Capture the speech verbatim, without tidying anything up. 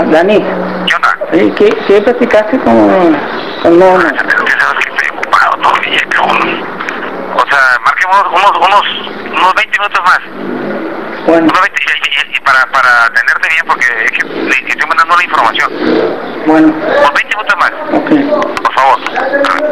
Dani. ¿Qué onda? Oye, ¿qué, ¿qué platicaste con, con Norma? Es que sabes que estoy ocupado todavía, cabrón. O sea, marquemos unos, unos, unos veinte minutos más. Bueno. Unos veinte, y, y, y para, para tenerte bien, porque es que le estoy mandando la información. Bueno. Unos veinte minutos más. Ok. Por favor.